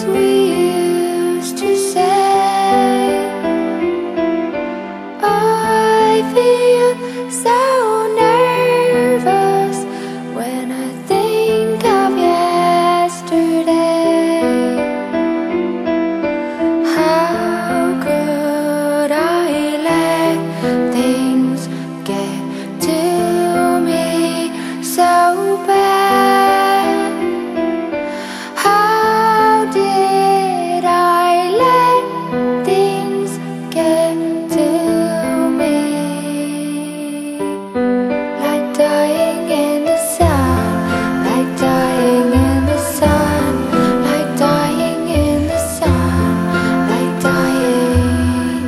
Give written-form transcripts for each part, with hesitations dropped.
we used to say. I feel so nervous when I think of yesterday. How could I let things get to me so bad? How did I let things get to me? Like dying in the sun, like dying in the sun, like dying in the sun, like dying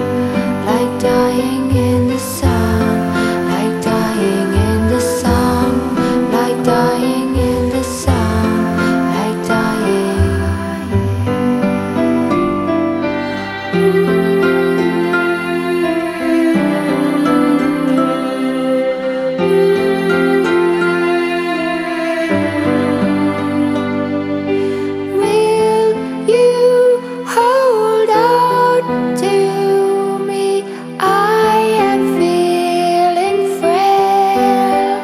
in the sun, like dying in the sun, like dying in the sun, like dying. Will you hold on to me? I am feeling frail.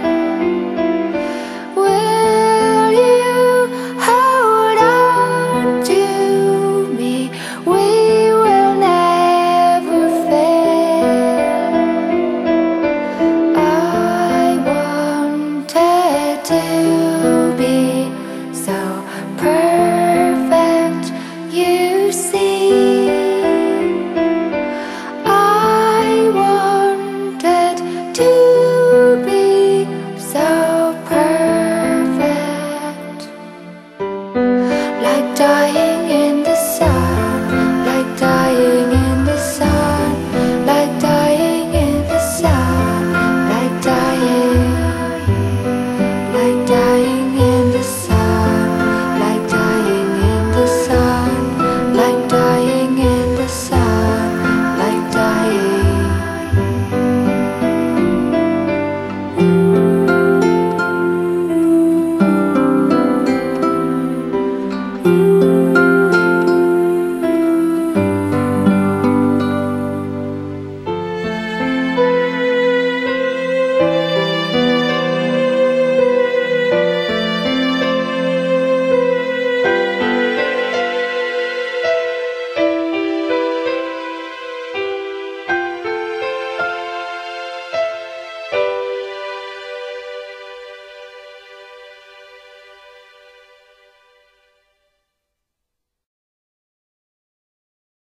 Will you hold on to me? We will never fail. I wanted to be so perfect, you see. I wanted to be so perfect, like dying